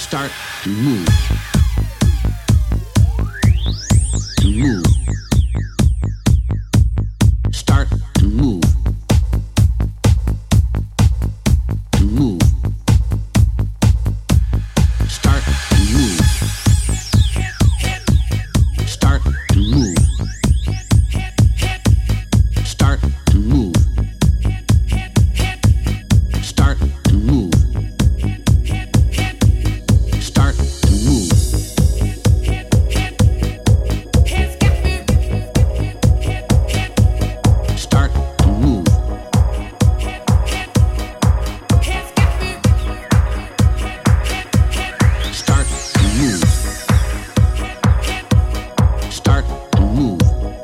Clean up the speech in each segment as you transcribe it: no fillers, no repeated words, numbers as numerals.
Start to move. To move. Start to move. To move. Start to move. Start to move. Start to move. Start to move. Start to move. Start to move. Start to move. Start to move.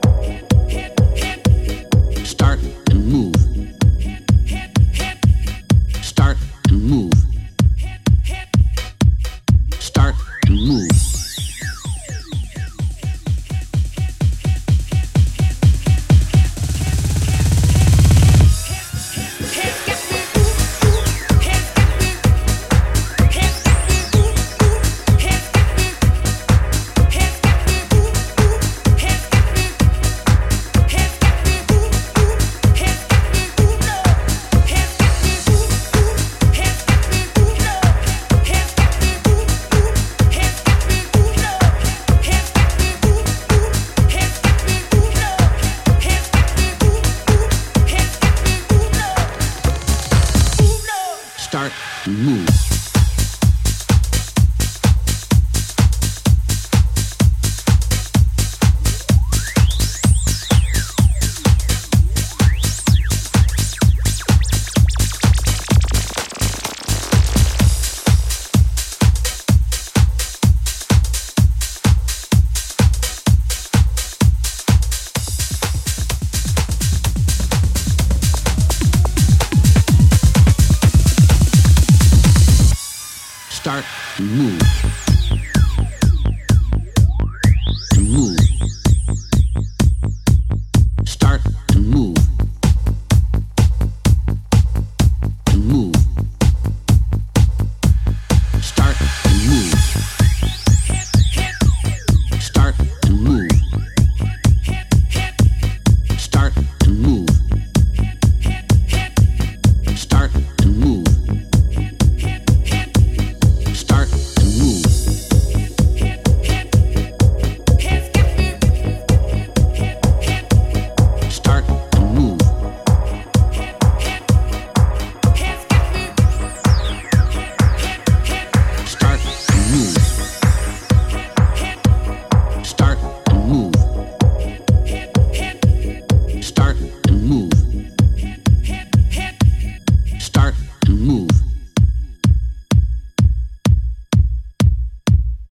Start to move. Start to move. Start to move. Start to move. Start to move.